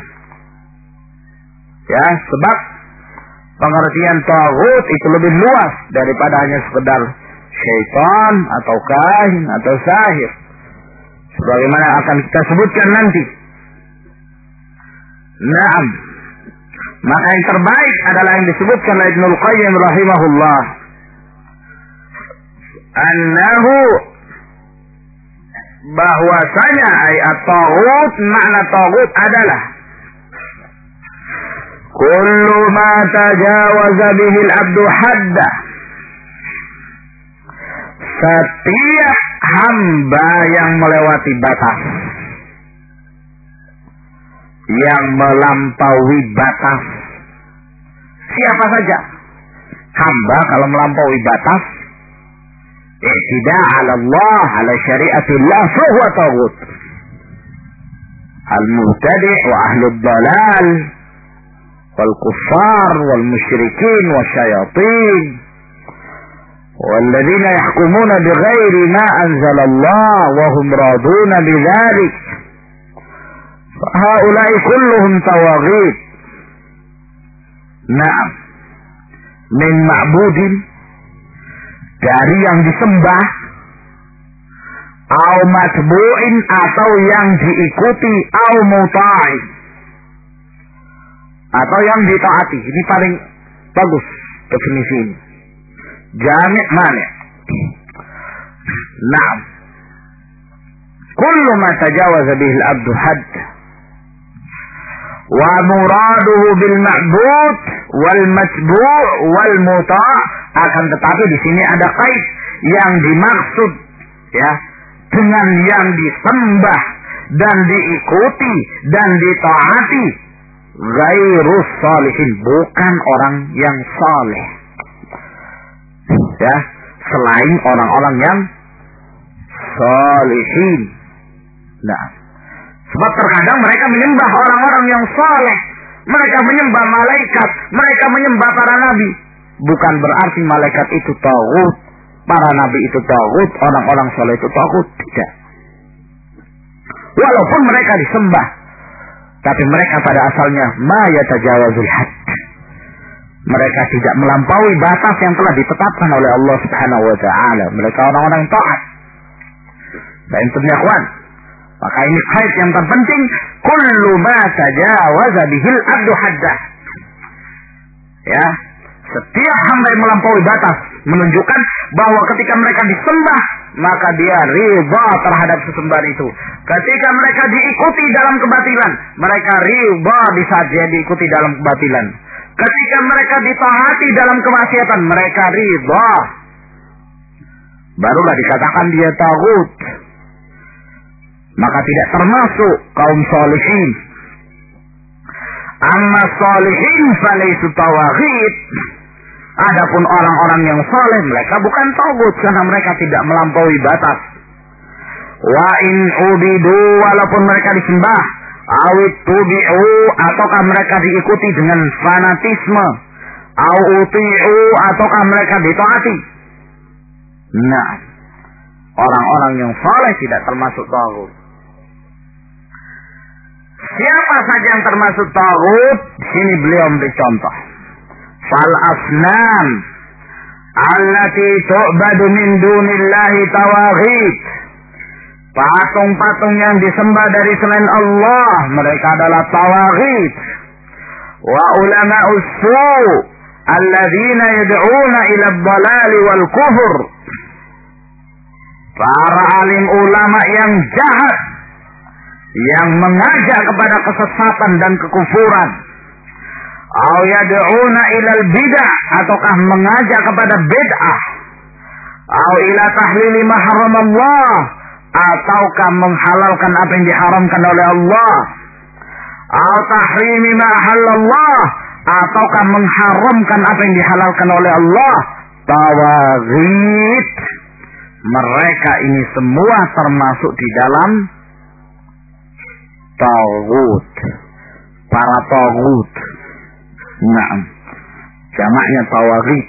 Speaker 1: ya, sebab pengertian taghut itu lebih luas daripada hanya sekedar syaitan atau kahin atau sahir, sebagaimana akan kita sebutkan nanti. Naam, maka yang terbaik adalah yang disebutkan oleh Ibnu Qayyim rahimahullah, annahu, bahwasanya ayat taghut, makna taghut adalah kullu ma tajawaza bihi al-'abdu hadda, setiap hamba yang melewati batas, yang melampaui batas. Siapa saja hamba kalau melampaui batas, i'tida' 'ala Allah, 'ala syari'atillah, fahuwa taghut. Al-mubtadi' wa ahlud dalal wal kuffar wal musyrikin wasyayatin والذين يحكمون بغير ما أنزل الله وهم راضون بذلك فهؤلاء كلهم طواغيت. Naam, min ma'budin, dari yang disembah, au matbu'in, atau yang diikuti, au muta'in, atau yang ditaati. Ini paling bagus definisi ini. Jami' mani'. Naam. Kullu ma tajawaza bihi al-'abdu hadd wa muraduhu bil ma'bud wal matbu' wal muta'. Akan tetapi di sini ada kait, yang dimaksud ya dengan yang disembah dan diikuti dan ditaati ghairus salihin, bukan orang yang saleh. Ya, selain orang-orang yang salihin. Nah, sebab terkadang mereka menyembah orang-orang yang saleh, mereka menyembah malaikat, mereka menyembah para nabi. Bukan berarti malaikat itu taghut, para nabi itu taghut, orang-orang saleh itu taghut, tidak. Walaupun mereka disembah, tapi mereka pada asalnya ma yatajawazul hadd. Mereka tidak melampaui batas yang telah ditetapkan oleh Allah Subhanahu wa taala. Mereka orang-orang taat. Dan ikhwan, maka ini kait yang terpenting, kullu ma tajawaza bihil 'abdu haddah. Ya, setiap hamba yang melampaui batas menunjukkan bahwa ketika mereka disembah, maka dia ridha terhadap sesembahan itu. Ketika mereka diikuti dalam kebatilan, mereka ridha di saat dia diikuti dalam kebatilan. Ketika mereka ditaati dalam kemaksiatan, mereka ridha. Barulah dikatakan dia taghut. Maka tidak termasuk kaum salihin. Amma salihin falaysu tawaghit. Adapun orang-orang yang saleh, mereka bukan taghut karena mereka tidak melampaui batas. Wa in ubidu, walaupun mereka disembah, awit tubi'u, ataukah mereka diikuti dengan fanatisme, au uti'u, ataukah mereka ditaati. Nah, orang-orang yang saleh tidak termasuk taghut. Siapa saja yang termasuk taghut? Sini beliau memberi contoh. Fal asnam allati tu'badu min dunillahi tawaghit. Patung-patung yang disembah dari selain Allah, mereka adalah tawaghit. Wa ulama'us su' alladzina yad'una ila ad-dhalali wal kufur. Para alim ulama yang jahat, yang mengajak kepada kesesatan dan kekufuran. Au yad'una ila al-bid'ah, ataukah mengajak kepada bid'ah. Au ila tahlili ma haramallah, ataukah menghalalkan apa yang diharamkan oleh Allah. Au tahrimi ma halallah, ataukah mengharamkan apa yang dihalalkan oleh Allah. Tawaghit, mereka ini semua termasuk di dalam taghut, para taghut. Nah, jamaknya tawaghit.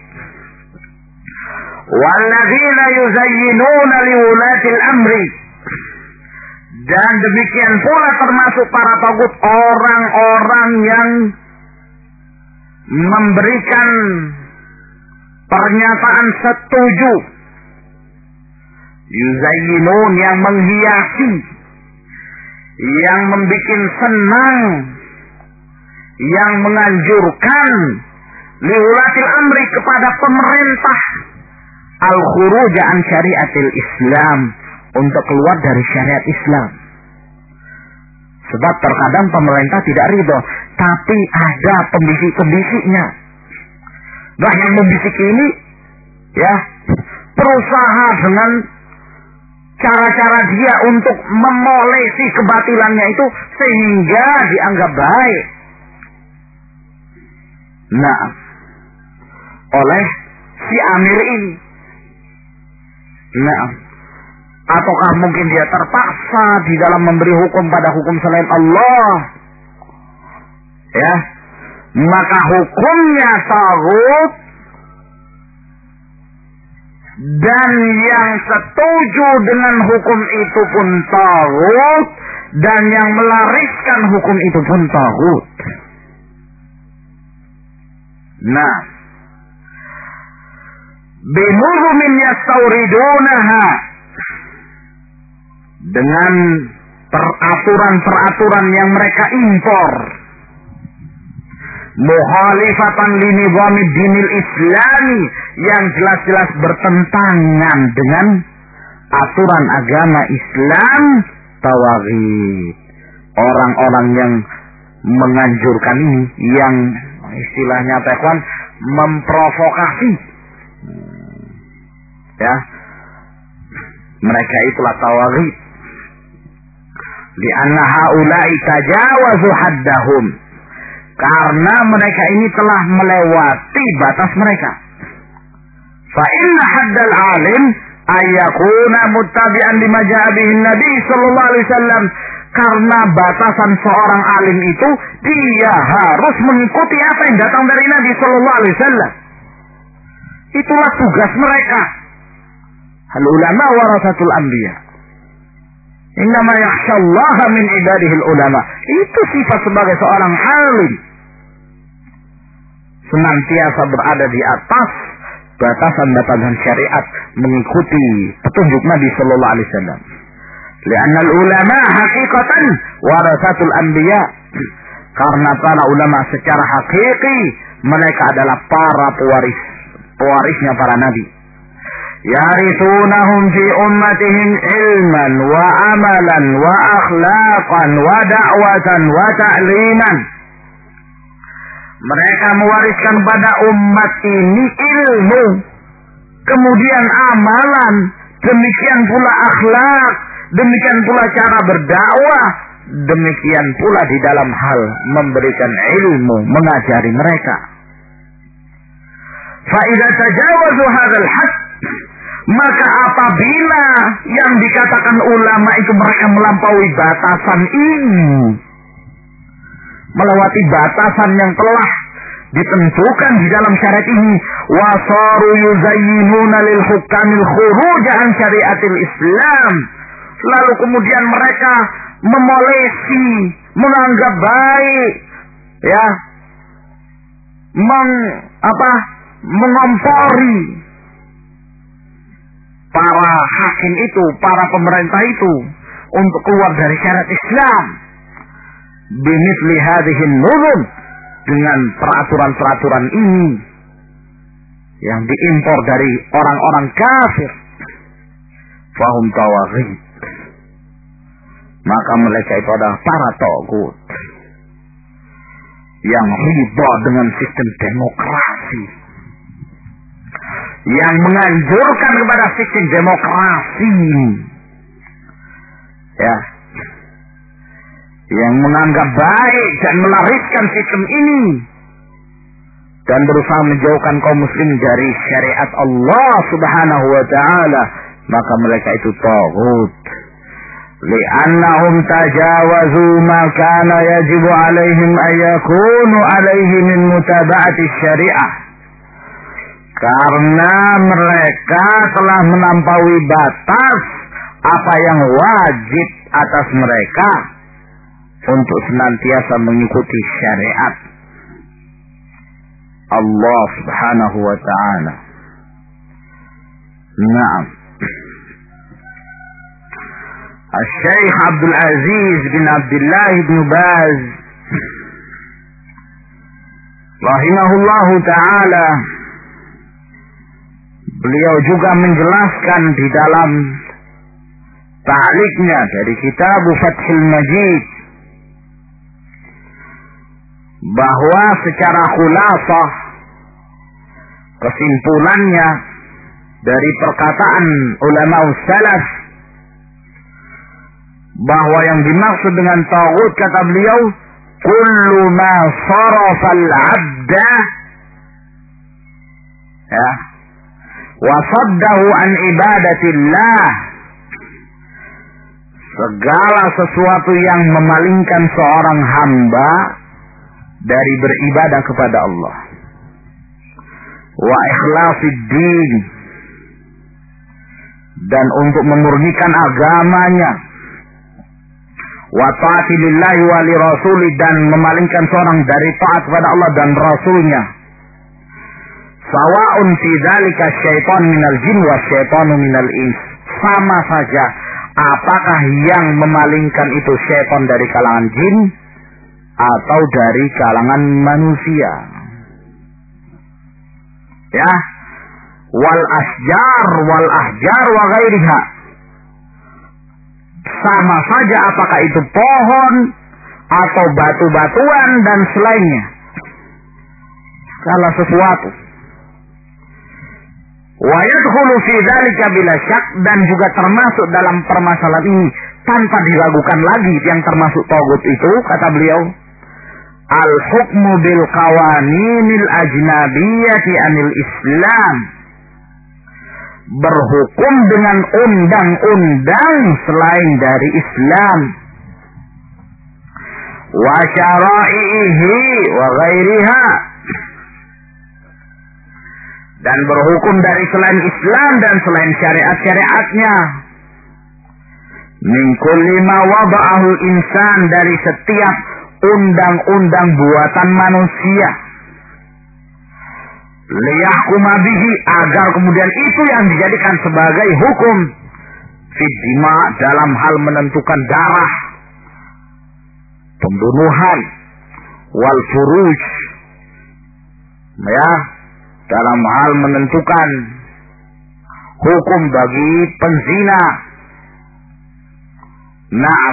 Speaker 1: Walladzina yuzayyinuna liwulatil amri, dan demikian pula termasuk para taghut orang-orang yang memberikan pernyataan setuju. Yuzayyinun, yang menghiasi, yang membikin senang, yang menganjurkan liwulatil amri, kepada pemerintah, al-khuruj an syariatil Islam, untuk keluar dari syariat Islam. Sebab terkadang pemerintah tidak ridho, tapi ada pembisik-pembisiknya. Nah, yang membisik ini ya berusaha dengan cara-cara dia untuk memolesi kebatilannya itu sehingga dianggap baik. Nah, oleh si amir ini. Nah, ataukah mungkin dia terpaksa di dalam memberi hukum pada hukum selain Allah? Ya, maka hukumnya taghut, dan yang setuju dengan hukum itu pun taghut, dan yang melariskan hukum itu pun taghut. Nah, binuzumin yastawridunaha, dengan peraturan-peraturan yang mereka impor, mukhalifatan linizamid dinil islami, yang jelas-jelas bertentangan dengan aturan agama Islam, tawaghit. Orang-orang yang menganjurkan ini, yang istilahnya tekwan, memprovokasi, ya, mereka itulah tawaghit. Lianna haula'i tajawazu haddahum, karena mereka ini telah melewati batas mereka. Fa inna haddal alim ayyakuna muttabi'an lima ja'a bihi Nabi sallallahu alaihi wasallam, karena batasan seorang alim itu dia harus mengikuti apa yang datang dari Nabi sallallahu alaihi wasallam. Itulah tugas mereka. Al ulama warasatul anbiya. Innama yakhshallaha min ibadihil ulama. Itu sifat sebagai seorang alim. Senantiasa berada di atas batasan-batasan syariat, mengikuti petunjuk Nabi sallallahu alaihi wasallam. Lianna al-ulama haqiqatan warasatul anbiya. Karena para ulama secara hakiki mereka adalah para pewarisnya para nabi. Yaritsunahum fi ummatihim ilman wa amalan wa akhlaqan wa da'watan wa ta'liman. Mereka mewariskan pada umat ini ilmu, kemudian amalan, demikian pula akhlak, demikian pula cara berdakwah, demikian pula di dalam hal memberikan ilmu, mengajari mereka. Fa idza tajawazu hadzal hadd, maka apabila yang dikatakan ulama itu mereka melampaui batasan ini, melewati batasan yang telah ditentukan di dalam syariat ini, wasaru yuzayyinuna lil hukamil khuruj an syariatil Islam, lalu kemudian mereka memolesi, menganggap baik, ya, mengompori para hakim itu, para pemerintah itu untuk keluar dari syariat Islam. Bimithli hadhihi nuzum, dengan peraturan-peraturan ini yang diimpor dari orang-orang kafir. Fahum tawaghit, maka mereka itu adalah para taghut yang ridha dengan sistem demokrasi, yang menganjurkan kepada sistem demokrasi, ya, yang menganggap baik dan melariskan sistem ini dan berusaha menjauhkan kaum muslim dari syariat Allah Subhanahu wa taala, maka mereka itu taghut. Li'annahum tajawazu ma kana yajibu alaihim ayyakunu alaihi min mutaba'ati syariah. Karena mereka telah melampaui batas apa yang wajib atas mereka untuk senantiasa mengikuti syariat Allah Subhanahu wa taala. Naam. Al-Syekh Abdul Aziz bin Abdullah bin Baz rahimahullahu taala, beliau juga menjelaskan di dalam ta'liqnya dari kitab Fathul Majid bahwa secara khulasah kesimpulannya dari perkataan ulama salaf bahwa yang dimaksud dengan taghut, kata beliau, kullu ma sarafa al-'abda, ya, wa saddahu an ibadatillah, segala sesuatu yang memalingkan seorang hamba dari beribadah kepada Allah, wa ikhlasid din, dan untuk memurnikan agamanya, wa ta'ati lillahi wa li rasuli, dan memalingkan seorang dari taat kepada Allah dan Rasulnya. Sawa'un fi dzalika syaitan minal jin wa syaitanu minal ins, sama saja apakah yang memalingkan itu syaitan dari kalangan jin atau dari kalangan manusia. Ya, wal asjar wal ahjar wa ghairiha, sama saja apakah itu pohon atau batu-batuan dan selainnya, segala sesuatu. Wa yadkhulu fi dzalika bila syak, dan juga termasuk dalam permasalahan ini tanpa diragukan lagi yang termasuk taghut itu, kata beliau, al hukmu bil qawaninil ajnabiyyati anil Islam, berhukum dengan undang-undang selain dari Islam, wa syara'ihi wa ghairiha, dan berhukum dari selain Islam dan selain syariat-syariatnya, min kulli ma wada'ahu insan, dari setiap undang-undang buatan manusia, liyahkuma bihi, agar kemudian itu yang dijadikan sebagai hukum, fidima, dalam hal menentukan darah, pembunuhan, wal furuj, ya, dalam hal menentukan hukum bagi penzina. Nah,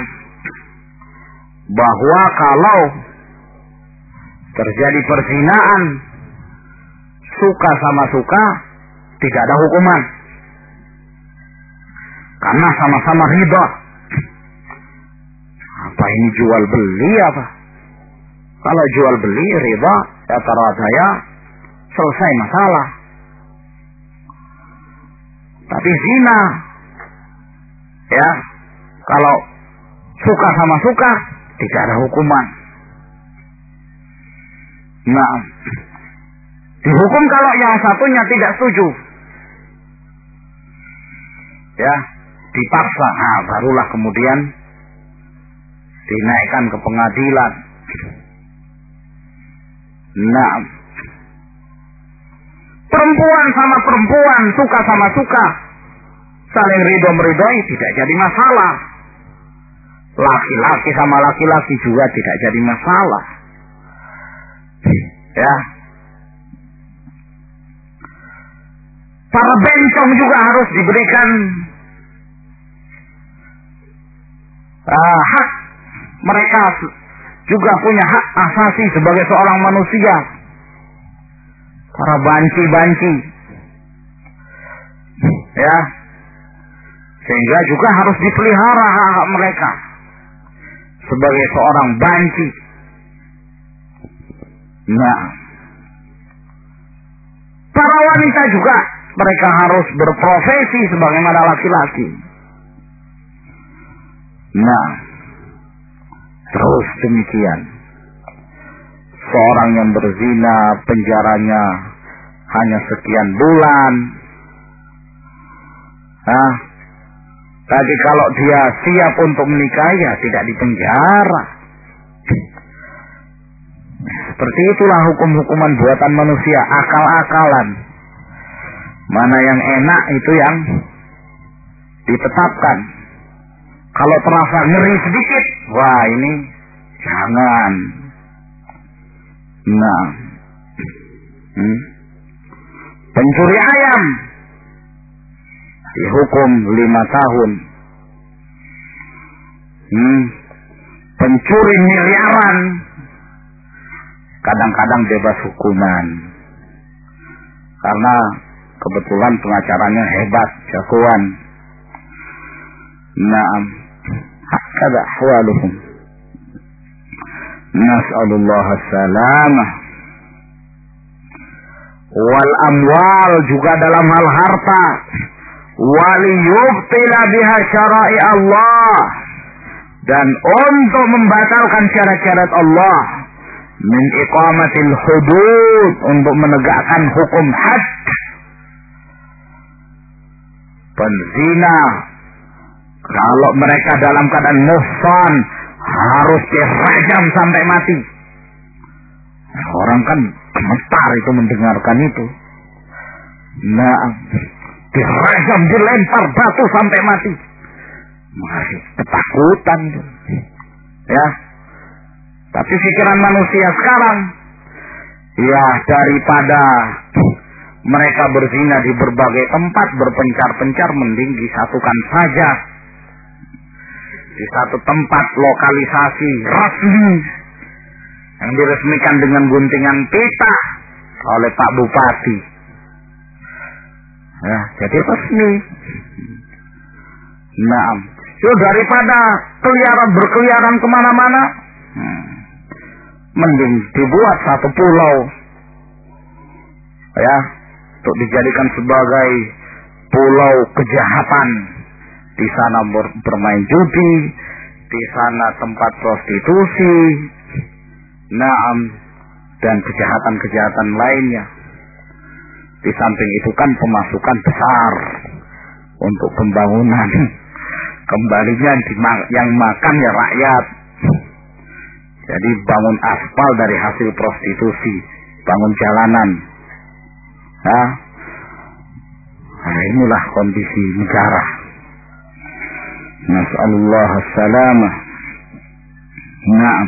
Speaker 1: bahwa kalau terjadi perzinaan suka sama suka, tidak ada hukuman, karena sama-sama riba. Apa ini jual beli apa? Kalau jual beli riba, rata-rata ya selesai masalah. Tapi zina, ya, kalau suka sama suka, tidak ada hukuman. Nah, dihukum kalau yang satunya tidak setuju, ya, dipaksa. Nah, barulah kemudian dinaikkan ke pengadilan. Nah, perempuan sama perempuan, suka sama suka, saling ridho meridhoi, tidak jadi masalah. Laki-laki sama laki-laki juga tidak jadi masalah. Ya, para bencong juga harus diberikan hak. Mereka juga punya hak asasi sebagai seorang manusia. Para banci-banci, Ya. Sehingga juga harus dipelihara hak mereka sebagai seorang banci. Nah, para wanita juga mereka harus berprofesi sebagaimana laki-laki. Nah, terus demikian. Seorang yang berzina penjaranya hanya sekian bulan. Tapi kalau dia siap untuk menikah, ya tidak dipenjara. Seperti itulah hukum-hukuman buatan manusia, akal-akalan. Mana yang enak itu yang ditetapkan. Kalau terasa ngeri sedikit, wah ini jangan. Nah, pencuri ayam dihukum 5 tahun. Pencuri miliaran kadang-kadang bebas hukuman karena kebetulan pengacaranya hebat, jagoan. Naam, hakada ahwaluhum. Nas'alullah as-salamah. Wal amwal juga dalam hal harta. Waliyubtila biha syara'i Allah, dan untuk membatalkan syarat-syarat Allah, min iqamatil hudud, untuk menegakkan hukum had. Penzina kalau mereka dalam keadaan muhsan harus dirajam sampai mati. Orang kan gemetar itu mendengarkan itu. Nah, dirajam, dilempar batu sampai mati. Masih ketakutan. Ya. Tapi pikiran manusia sekarang, ya daripada mereka berzina di berbagai tempat, berpencar-pencar, mending disatukan saja di satu tempat lokalisasi resmi yang diresmikan dengan guntingan pita oleh Pak Bupati. Ya, jadi resmi. Nah, so daripada berkeliaran kemana-mana, mending dibuat satu pulau, ya, untuk dijadikan sebagai pulau kejahatan. Di sana bermain judi, di sana tempat prostitusi, naam, dan kejahatan-kejahatan lainnya. Di samping itu kan pemasukan besar untuk pembangunan. Kembalinya yang makan ya rakyat. Jadi bangun aspal dari hasil prostitusi, bangun jalanan. Nah, inilah kondisi negara. Nas'alullah as-salamah. Naam.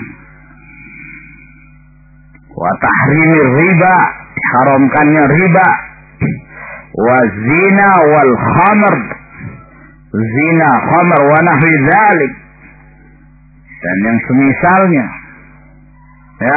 Speaker 1: Wa tahrimir riba, diharamkannya riba. Wa zina wal khamr, zina, khamr wa nahwi dzalik, dan yang semisalnya. Ya.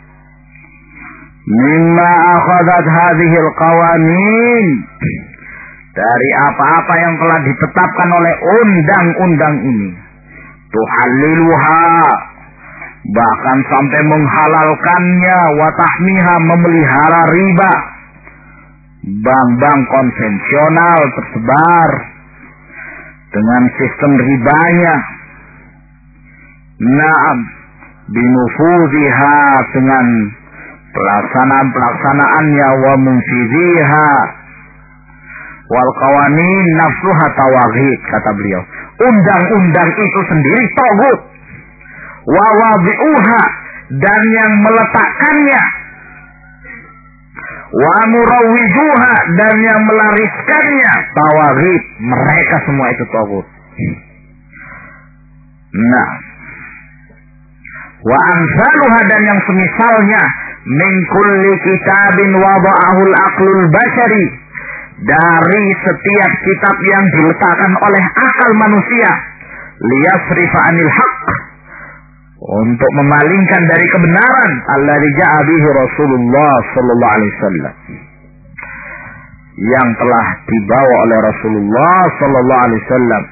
Speaker 1: Mimma akhadhat hadhihi al-qawanin, dari apa-apa yang telah ditetapkan oleh undang-undang ini. Tuhalliluha, bahkan sampai menghalalkannya, wa tahmiha, memelihara riba. Bank-bank konvensional tersebar dengan sistem ribanya. Naam, binufuziha, dengan pelaksanaannya, wa munfiziha, wal qawanin nafsuha tawaghid, kata beliau. Undang-undang itu sendiri tagut. Wa wabi'uha, dan yang meletakkannya. Wa murawwijuha, dan yang melariskannya, tawaghid, mereka semua itu tagut. Nah, wa amsaluha, dan yang semisalnya, min kulli kitabin wada'ahul aqlul bashari, dari setiap kitab yang diletakkan oleh akal manusia, liyasrifa anil haqq, untuk memalingkan dari kebenaran, alladzi ja'a bihi Rasulullah sallallahu alaihi wasallam, yang telah dibawa oleh Rasulullah sallallahu alaihi wasallam.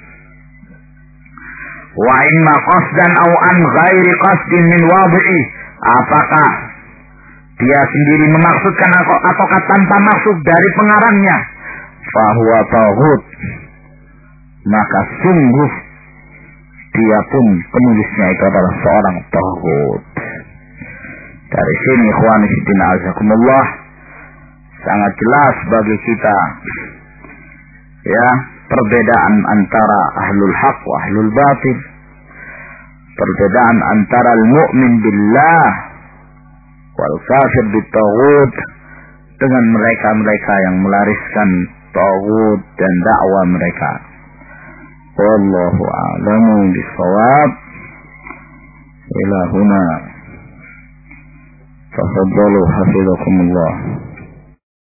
Speaker 1: Wa imma qasdan aw an ghairi qasdin min wadi'i, apakah dia sendiri memaksudkan ataukah tanpa maksud dari pengarangnya, fahuwa taghut, maka sungguh dia pun penulisnya itu adalah seorang taghut. Dari sini ikhwani fillah azakumullah, sangat jelas bagi kita ya perbedaan antara ahlul haq wa ahlul batil, perbedaan antara al-mu'min billah wal kafir bitaghut, dengan mereka-mereka yang melariskan taghut dan dakwah mereka. Wallahu a'lamu bis-shawab. Ila huna tafaddalu hafizakumullah.